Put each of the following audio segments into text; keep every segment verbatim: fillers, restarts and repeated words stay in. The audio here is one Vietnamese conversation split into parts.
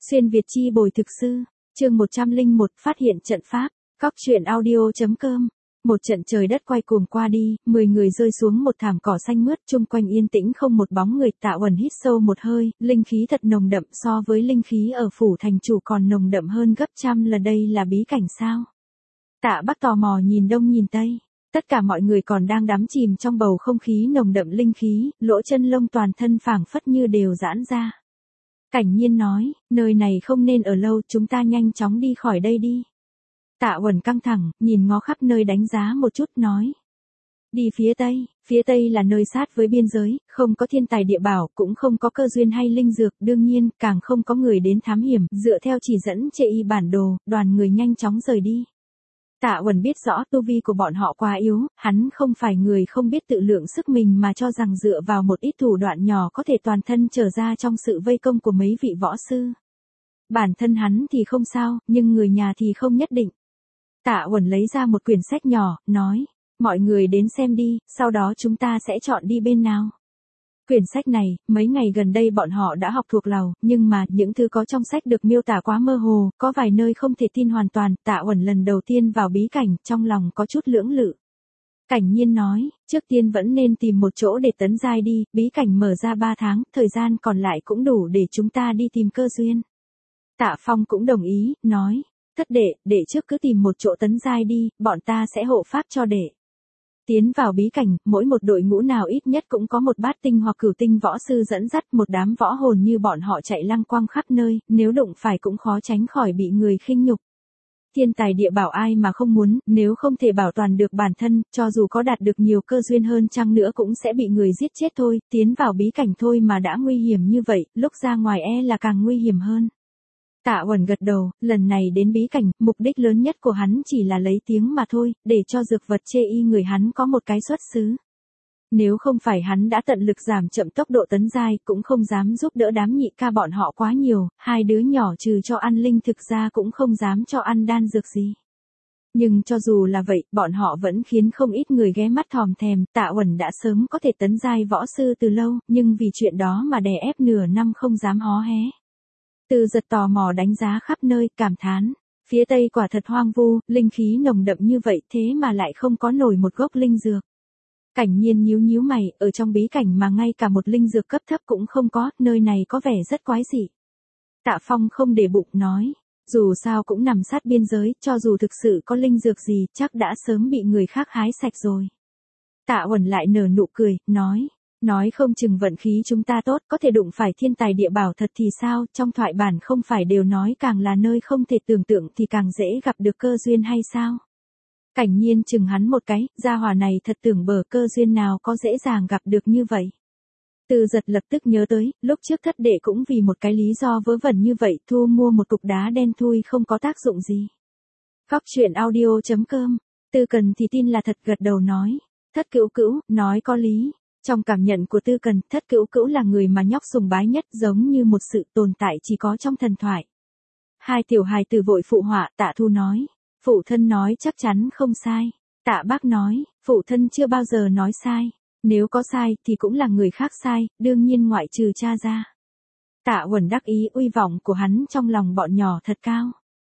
Xuyên Việt chi bồi thực sư, chương một trăm lẻ một phát hiện trận pháp, cóc truyện audio.com. Một trận trời đất quay cuồng qua đi, mười người rơi xuống một thảm cỏ xanh mướt, chung quanh yên tĩnh không một bóng người. Tạ Uẩn hít sâu một hơi, linh khí thật nồng đậm, so với linh khí ở phủ thành chủ còn nồng đậm hơn gấp trăm lần. Đây là bí cảnh sao? Tạ Bắc tò mò nhìn đông nhìn tây. Tất cả mọi người còn đang đắm chìm trong bầu không khí nồng đậm linh khí, lỗ chân lông toàn thân phảng phất như đều giãn ra. Cảnh Nhiên nói, nơi này không nên ở lâu, chúng ta nhanh chóng đi khỏi đây đi. Tạ Uẩn căng thẳng, nhìn ngó khắp nơi đánh giá một chút, nói. Đi phía Tây, phía Tây là nơi sát với biên giới, không có thiên tài địa bảo, cũng không có cơ duyên hay linh dược, đương nhiên, càng không có người đến thám hiểm. Dựa theo chỉ dẫn chê y bản đồ, đoàn người nhanh chóng rời đi. Tạ Uẩn biết rõ tu vi của bọn họ quá yếu, hắn không phải người không biết tự lượng sức mình mà cho rằng dựa vào một ít thủ đoạn nhỏ có thể toàn thân trở ra trong sự vây công của mấy vị võ sư. Bản thân hắn thì không sao, nhưng người nhà thì không nhất định. Tạ Uẩn lấy ra một quyển sách nhỏ, nói, mọi người đến xem đi, sau đó chúng ta sẽ chọn đi bên nào. Quyển sách này, mấy ngày gần đây bọn họ đã học thuộc lòng, nhưng mà những thứ có trong sách được miêu tả quá mơ hồ, có vài nơi không thể tin hoàn toàn. Tạ Uẩn lần đầu tiên vào bí cảnh, trong lòng có chút lưỡng lự. Cảnh Nhiên nói, trước tiên vẫn nên tìm một chỗ để tấn giai đi, bí cảnh mở ra ba tháng, thời gian còn lại cũng đủ để chúng ta đi tìm cơ duyên. Tạ Phong cũng đồng ý, nói, thất đệ, đệ trước cứ tìm một chỗ tấn giai đi, bọn ta sẽ hộ pháp cho đệ. Tiến vào bí cảnh, mỗi một đội ngũ nào ít nhất cũng có một bát tinh hoặc cửu tinh võ sư dẫn dắt, một đám võ hồn như bọn họ chạy lăng quăng khắp nơi, nếu đụng phải cũng khó tránh khỏi bị người khinh nhục. Thiên tài địa bảo ai mà không muốn, nếu không thể bảo toàn được bản thân, cho dù có đạt được nhiều cơ duyên hơn chăng nữa cũng sẽ bị người giết chết thôi. Tiến vào bí cảnh thôi mà đã nguy hiểm như vậy, lúc ra ngoài e là càng nguy hiểm hơn. Tạ Uẩn gật đầu, lần này đến bí cảnh, mục đích lớn nhất của hắn chỉ là lấy tiếng mà thôi, để cho dược vật chê y người hắn có một cái xuất xứ. Nếu không phải hắn đã tận lực giảm chậm tốc độ tấn giai, cũng không dám giúp đỡ đám nhị ca bọn họ quá nhiều, hai đứa nhỏ trừ cho ăn linh thực ra cũng không dám cho ăn đan dược gì. Nhưng cho dù là vậy, bọn họ vẫn khiến không ít người ghé mắt thòm thèm. Tạ Uẩn đã sớm có thể tấn giai võ sư từ lâu, nhưng vì chuyện đó mà đè ép nửa năm không dám hó hé. Từ Giật tò mò đánh giá khắp nơi, cảm thán, phía Tây quả thật hoang vu, linh khí nồng đậm như vậy thế mà lại không có nổi một gốc linh dược. Cảnh Nhiên nhíu nhíu mày, ở trong bí cảnh mà ngay cả một linh dược cấp thấp cũng không có, nơi này có vẻ rất quái dị. Tạ Phong không để bụng nói, dù sao cũng nằm sát biên giới, cho dù thực sự có linh dược gì chắc đã sớm bị người khác hái sạch rồi. Tạ Uẩn lại nở nụ cười, nói. Nói không chừng vận khí chúng ta tốt, có thể đụng phải thiên tài địa bảo thật thì sao, trong thoại bản không phải đều nói càng là nơi không thể tưởng tượng thì càng dễ gặp được cơ duyên hay sao? Cảnh Nhiên chừng hắn một cái, gia hỏa này thật tưởng bờ, cơ duyên nào có dễ dàng gặp được như vậy. Từ Giật lập tức nhớ tới, lúc trước thất đệ cũng vì một cái lý do vớ vẩn như vậy thu mua một cục đá đen thui không có tác dụng gì. Cóc truyện audio.com, Tư Cần thì tin là thật, gật đầu nói, thất cữu cữu, nói có lý. Trong cảm nhận của Tư Cần, thất cữu cữu là người mà nhóc sùng bái nhất, giống như một sự tồn tại chỉ có trong thần thoại. Hai tiểu hài tử vội phụ họa. Tạ Thu nói, phụ thân nói chắc chắn không sai. Tạ Bác nói, phụ thân chưa bao giờ nói sai, nếu có sai thì cũng là người khác sai, đương nhiên ngoại trừ cha ra. Tạ Uẩn đắc ý, uy vọng của hắn trong lòng bọn nhỏ thật cao.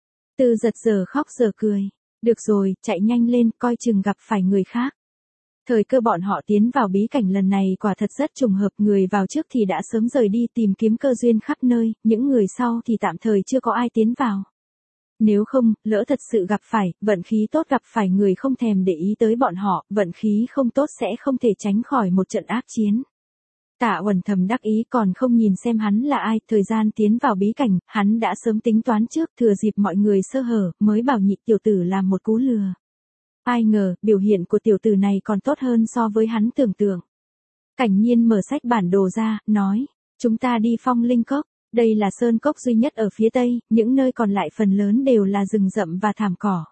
Từ Giật giờ khóc giờ cười, được rồi, chạy nhanh lên, coi chừng gặp phải người khác. Thời cơ bọn họ tiến vào bí cảnh lần này quả thật rất trùng hợp, người vào trước thì đã sớm rời đi tìm kiếm cơ duyên khắp nơi, những người sau thì tạm thời chưa có ai tiến vào. Nếu không, lỡ thật sự gặp phải, vận khí tốt gặp phải người không thèm để ý tới bọn họ, vận khí không tốt sẽ không thể tránh khỏi một trận ác chiến. Tạ Uẩn thầm đắc ý, còn không nhìn xem hắn là ai, thời gian tiến vào bí cảnh, hắn đã sớm tính toán trước, thừa dịp mọi người sơ hở, mới bảo nhị tiểu tử làm một cú lừa. Ai ngờ, biểu hiện của tiểu tử này còn tốt hơn so với hắn tưởng tượng. Cảnh Nhiên mở sách bản đồ ra, nói, chúng ta đi Phong Linh Cốc, đây là sơn cốc duy nhất ở phía Tây, những nơi còn lại phần lớn đều là rừng rậm và thảm cỏ.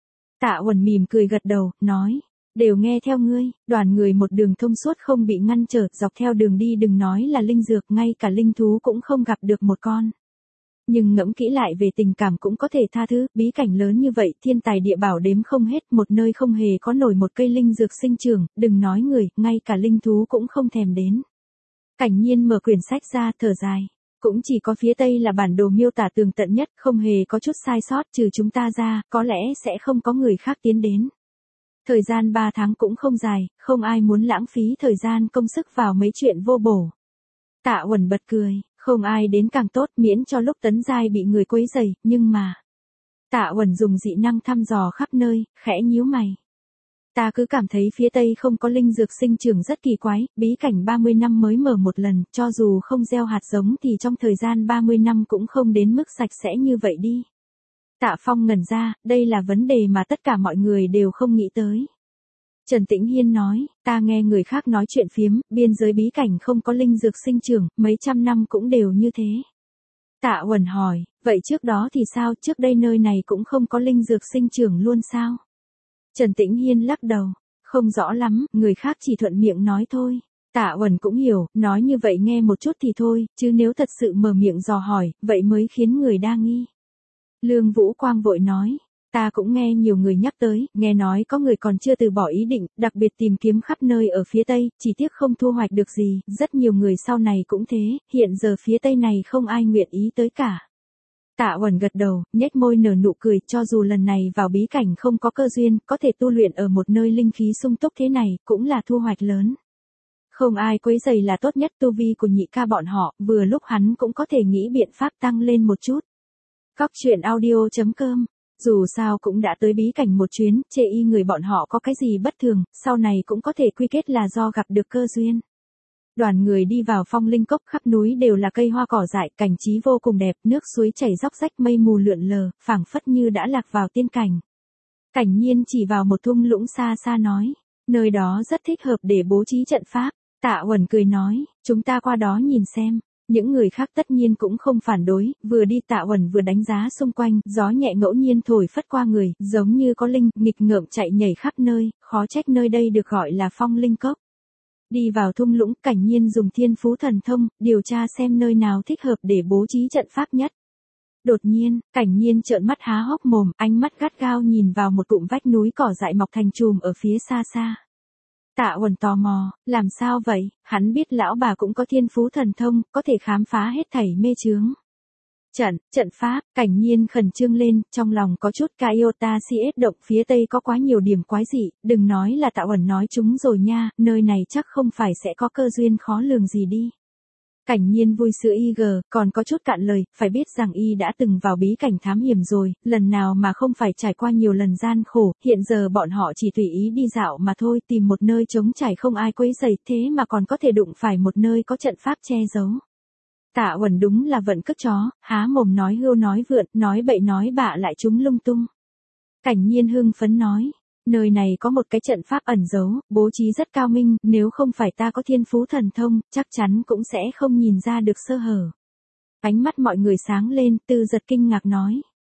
Tạ Uẩn mỉm cười gật đầu, nói, đều nghe theo ngươi. Đoàn người một đường thông suốt không bị ngăn trở, dọc theo đường đi đừng nói là linh dược, ngay cả linh thú cũng không gặp được một con. Nhưng ngẫm kỹ lại về tình cảm cũng có thể tha thứ, bí cảnh lớn như vậy, thiên tài địa bảo đếm không hết, một nơi không hề có nổi một cây linh dược sinh trưởng, đừng nói người, ngay cả linh thú cũng không thèm đến. Cảnh Nhiên mở quyển sách ra, thở dài. Cũng chỉ có phía tây là bản đồ miêu tả tường tận nhất, không hề có chút sai sót, trừ chúng ta ra, có lẽ sẽ không có người khác tiến đến. Thời gian ba tháng cũng không dài, không ai muốn lãng phí thời gian công sức vào mấy chuyện vô bổ. Tạ Uẩn bật cười, không ai đến càng tốt, miễn cho lúc Tấn Giai bị người quấy rầy, nhưng mà... Tạ Uẩn dùng dị năng thăm dò khắp nơi, khẽ nhíu mày. Ta cứ cảm thấy phía tây không có linh dược sinh trưởng rất kỳ quái, bí cảnh ba mươi năm mới mở một lần, cho dù không gieo hạt giống thì trong thời gian ba mươi năm cũng không đến mức sạch sẽ như vậy đi. Tạ Phong ngẩn ra, đây là vấn đề mà tất cả mọi người đều không nghĩ tới. Trần Tĩnh Hiên nói, ta nghe người khác nói chuyện phiếm, biên giới bí cảnh không có linh dược sinh trưởng, mấy trăm năm cũng đều như thế. Tạ Uẩn hỏi, vậy trước đó thì sao, trước đây nơi này cũng không có linh dược sinh trưởng luôn sao? Trần Tĩnh Hiên lắc đầu, không rõ lắm, người khác chỉ thuận miệng nói thôi. Tạ Uẩn cũng hiểu, nói như vậy nghe một chút thì thôi, chứ nếu thật sự mở miệng dò hỏi, vậy mới khiến người đa nghi. Lương Vũ Quang vội nói, ta cũng nghe nhiều người nhắc tới, nghe nói có người còn chưa từ bỏ ý định, đặc biệt tìm kiếm khắp nơi ở phía Tây, chỉ tiếc không thu hoạch được gì, rất nhiều người sau này cũng thế, hiện giờ phía Tây này không ai nguyện ý tới cả. Tạ Uẩn gật đầu, nhếch môi nở nụ cười, cho dù lần này vào bí cảnh không có cơ duyên, có thể tu luyện ở một nơi linh khí sung túc thế này, cũng là thu hoạch lớn. Không ai quấy rầy là tốt nhất, tu vi của nhị ca bọn họ, vừa lúc hắn cũng có thể nghĩ biện pháp tăng lên một chút. Cóc truyện audio chấm com. Dù sao cũng đã tới bí cảnh một chuyến, chê y người bọn họ có cái gì bất thường, sau này cũng có thể quy kết là do gặp được cơ duyên. Đoàn người đi vào phong linh cốc, khắp núi đều là cây hoa cỏ dại, cảnh trí vô cùng đẹp, nước suối chảy róc rách, mây mù lượn lờ, phảng phất như đã lạc vào tiên cảnh. Cảnh Nhiên chỉ vào một thung lũng xa xa nói, nơi đó rất thích hợp để bố trí trận pháp. Tạ Uẩn cười nói, chúng ta qua đó nhìn xem. Những người khác tất nhiên cũng không phản đối, vừa đi Tạ Uẩn vừa đánh giá xung quanh, gió nhẹ ngẫu nhiên thổi phất qua người, giống như có linh, nghịch ngợm chạy nhảy khắp nơi, khó trách nơi đây được gọi là phong linh cốc. Đi vào thung lũng, Cảnh Nhiên dùng thiên phú thần thông, điều tra xem nơi nào thích hợp để bố trí trận pháp nhất. Đột nhiên, Cảnh Nhiên trợn mắt há hốc mồm, ánh mắt gắt gao nhìn vào một cụm vách núi cỏ dại mọc thành chùm ở phía xa xa. Tạ Uẩn tò mò, làm sao vậy, hắn biết lão bà cũng có thiên phú thần thông, có thể khám phá hết thảy mê chướng. Trận, trận pháp, Cảnh Nhiên khẩn trương lên, trong lòng có chút Iota xê ét động, phía tây có quá nhiều điểm quái dị, đừng nói là Tạ Uẩn nói chúng rồi nha, nơi này chắc không phải sẽ có cơ duyên khó lường gì đi. Cảnh Nhiên vui sữa y gờ, còn có chút cạn lời, phải biết rằng y đã từng vào bí cảnh thám hiểm rồi, lần nào mà không phải trải qua nhiều lần gian khổ, hiện giờ bọn họ chỉ tùy ý đi dạo mà thôi, tìm một nơi trống trải không ai quấy rầy, thế mà còn có thể đụng phải một nơi có trận pháp che giấu. Tạ Uẩn đúng là vận cất chó, há mồm nói hưu nói vượn, nói bậy nói bạ lại chúng lung tung. Cảnh Nhiên hưng phấn nói, nơi này có một cái trận pháp ẩn giấu, bố trí rất cao minh, nếu không phải ta có thiên phú thần thông, chắc chắn cũng sẽ không nhìn ra được sơ hở. Ánh mắt mọi người sáng lên, Tư Giật kinh ngạc nói.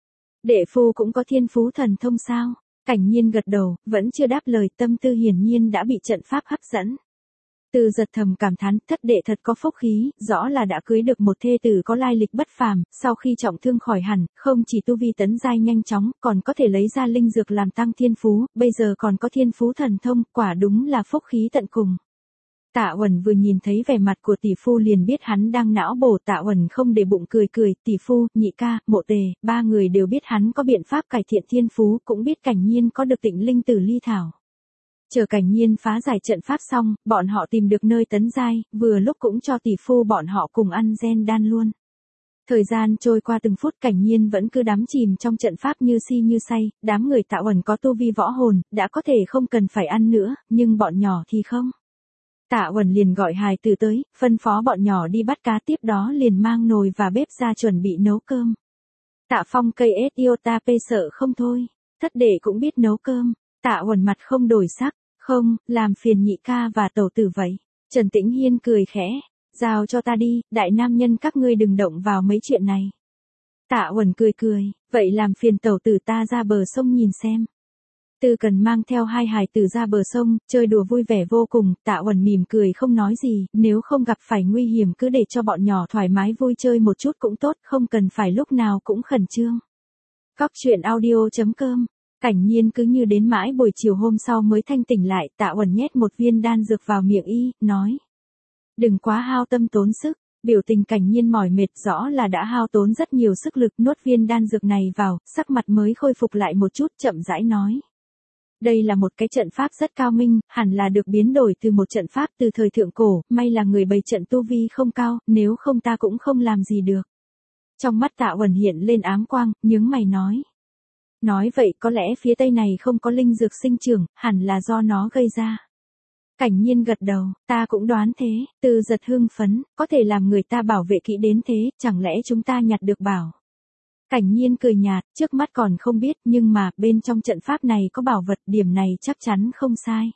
Đệ phu cũng có thiên phú thần thông sao? Cảnh Nhiên gật đầu, vẫn chưa đáp lời, tâm tư hiển nhiên đã bị trận pháp hấp dẫn. Tư Giật thầm cảm thán, thất đệ thật có phúc khí, rõ là đã cưới được một thê tử có lai lịch bất phàm, sau khi trọng thương khỏi hẳn, không chỉ tu vi tấn giai nhanh chóng, còn có thể lấy ra linh dược làm tăng thiên phú, bây giờ còn có thiên phú thần thông, quả đúng là phúc khí tận cùng. Tạ Uẩn vừa nhìn thấy vẻ mặt của tỷ phu liền biết hắn đang não bổ. Tạ Uẩn không để bụng cười cười, tỷ phu, nhị ca, Mộ Tề, ba người đều biết hắn có biện pháp cải thiện thiên phú, cũng biết Cảnh Nhiên có được Tịnh Linh Tử Ly Thảo. Chờ Cảnh Nhiên phá giải trận pháp xong, bọn họ tìm được nơi tấn giai, vừa lúc cũng cho tỷ phu bọn họ cùng ăn gen đan luôn. Thời gian trôi qua từng phút, Cảnh Nhiên vẫn cứ đắm chìm trong trận pháp như si như say, đám người Tạ Uẩn có tu vi võ hồn, đã có thể không cần phải ăn nữa, nhưng bọn nhỏ thì không. Tạ Uẩn liền gọi hài tử tới, phân phó bọn nhỏ đi bắt cá, tiếp đó liền mang nồi và bếp ra chuẩn bị nấu cơm. Tạ Phong cây ết iota p sợ không thôi, thất đệ cũng biết nấu cơm. Tạ Uẩn mặt không đổi sắc, không, làm phiền nhị ca và tẩu tử vậy. Trần Tĩnh Hiên cười khẽ, giao cho ta đi, đại nam nhân các ngươi đừng động vào mấy chuyện này. Tạ Uẩn cười cười, vậy làm phiền tẩu tử ta ra bờ sông nhìn xem. Tư Cần mang theo hai hài tử ra bờ sông, chơi đùa vui vẻ vô cùng, Tạ Uẩn mỉm cười không nói gì, nếu không gặp phải nguy hiểm cứ để cho bọn nhỏ thoải mái vui chơi một chút cũng tốt, không cần phải lúc nào cũng khẩn trương. Cóc truyện audio chấm com. Cảnh Nhiên cứ như đến mãi buổi chiều hôm sau mới thanh tỉnh lại, Tạ Uẩn nhét một viên đan dược vào miệng y, nói. Đừng quá hao tâm tốn sức, Biểu tình Cảnh Nhiên mỏi mệt rõ là đã hao tốn rất nhiều sức lực nuốt viên đan dược này vào, sắc mặt mới khôi phục lại một chút chậm rãi nói. Đây là một cái trận pháp rất cao minh, hẳn là được biến đổi từ một trận pháp từ thời thượng cổ, may là người bày trận tu vi không cao, nếu không ta cũng không làm gì được. Trong mắt Tạ Uẩn hiện lên ám quang, nhướng mày nói. Nói vậy có lẽ phía tây này không có linh dược sinh trưởng, hẳn là do nó gây ra. Cảnh Nhiên gật đầu, ta cũng đoán thế, Từ Giật hưng phấn, có thể làm người ta bảo vệ kỹ đến thế, chẳng lẽ chúng ta nhặt được bảo. Cảnh Nhiên cười nhạt, trước mắt còn không biết, nhưng mà, bên trong trận pháp này có bảo vật, điểm này chắc chắn không sai.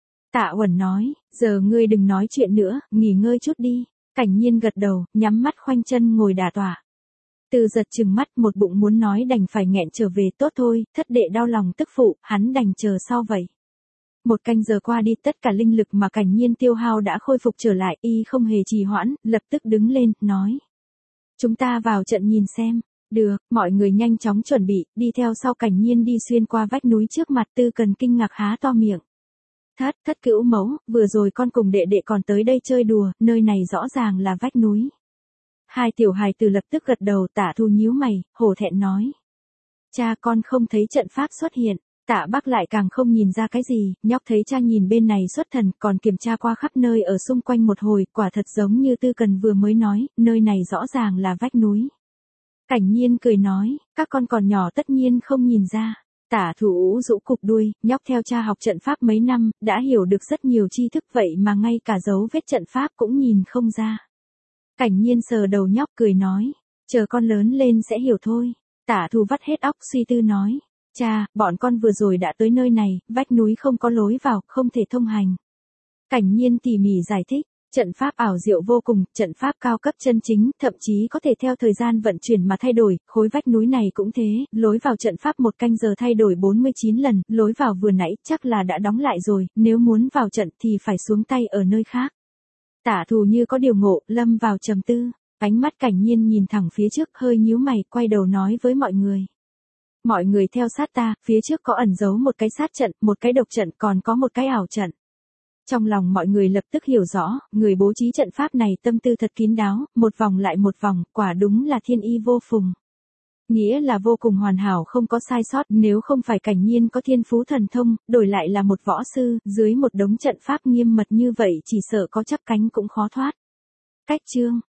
Tạ Uẩn nói, giờ ngươi đừng nói chuyện nữa, nghỉ ngơi chút đi. Cảnh Nhiên gật đầu, nhắm mắt khoanh chân ngồi đả tọa. Từ Giật trừng mắt, một bụng muốn nói đành phải nghẹn trở về, tốt thôi, thất đệ đau lòng tức phụ, hắn đành chờ sau vậy. Một canh giờ qua đi, tất cả linh lực mà Cảnh Nhiên tiêu hao đã khôi phục trở lại, y không hề trì hoãn, lập tức đứng lên, nói. Chúng ta vào trận nhìn xem. Được, mọi người nhanh chóng chuẩn bị, đi theo sau Cảnh Nhiên đi xuyên qua vách núi trước mặt. Tư Cần kinh ngạc há to miệng. Thất, thất cữu mẫu, vừa rồi con cùng đệ đệ còn tới đây chơi đùa, nơi này rõ ràng là vách núi. Hai tiểu hài tử lập tức gật đầu. Tạ Thu nhíu mày, hổ thẹn nói. Cha, con không thấy trận pháp xuất hiện. Tạ Bắc lại càng không nhìn ra cái gì, nhóc thấy cha nhìn bên này xuất thần, còn kiểm tra qua khắp nơi ở xung quanh một hồi, quả thật giống như Tư Cần vừa mới nói, nơi này rõ ràng là vách núi. Cảnh Nhiên cười nói, các con còn nhỏ tất nhiên không nhìn ra. Tả Thủ ủ rũ cụp đuôi, nhóc theo cha học trận pháp mấy năm, đã hiểu được rất nhiều tri thức vậy mà ngay cả dấu vết trận pháp cũng nhìn không ra. Cảnh Nhiên sờ đầu nhóc cười nói, chờ con lớn lên sẽ hiểu thôi. Tả Thủ vắt hết óc suy tư nói, cha, bọn con vừa rồi đã tới nơi này, vách núi không có lối vào, không thể thông hành. Cảnh Nhiên tỉ mỉ giải thích. Trận pháp ảo diệu vô cùng, trận pháp cao cấp chân chính, thậm chí có thể theo thời gian vận chuyển mà thay đổi, khối vách núi này cũng thế, lối vào trận pháp một canh giờ thay đổi bốn mươi chín lần, lối vào vừa nãy chắc là đã đóng lại rồi, nếu muốn vào trận thì phải xuống tay ở nơi khác. Tả Thù như có điều ngộ, lâm vào trầm tư, ánh mắt Cảnh Nhiên nhìn thẳng phía trước hơi nhíu mày, quay đầu nói với mọi người. Mọi người theo sát ta, phía trước có ẩn giấu một cái sát trận, một cái độc trận, còn có một cái ảo trận. Trong lòng mọi người lập tức hiểu rõ, người bố trí trận pháp này tâm tư thật kín đáo, một vòng lại một vòng, quả đúng là thiên y vô phùng. Nghĩa là vô cùng hoàn hảo không có sai sót, nếu không phải Cảnh Nhiên có thiên phú thần thông, đổi lại là một võ sư, dưới một đống trận pháp nghiêm mật như vậy chỉ sợ có chắc cánh cũng khó thoát. Cách chương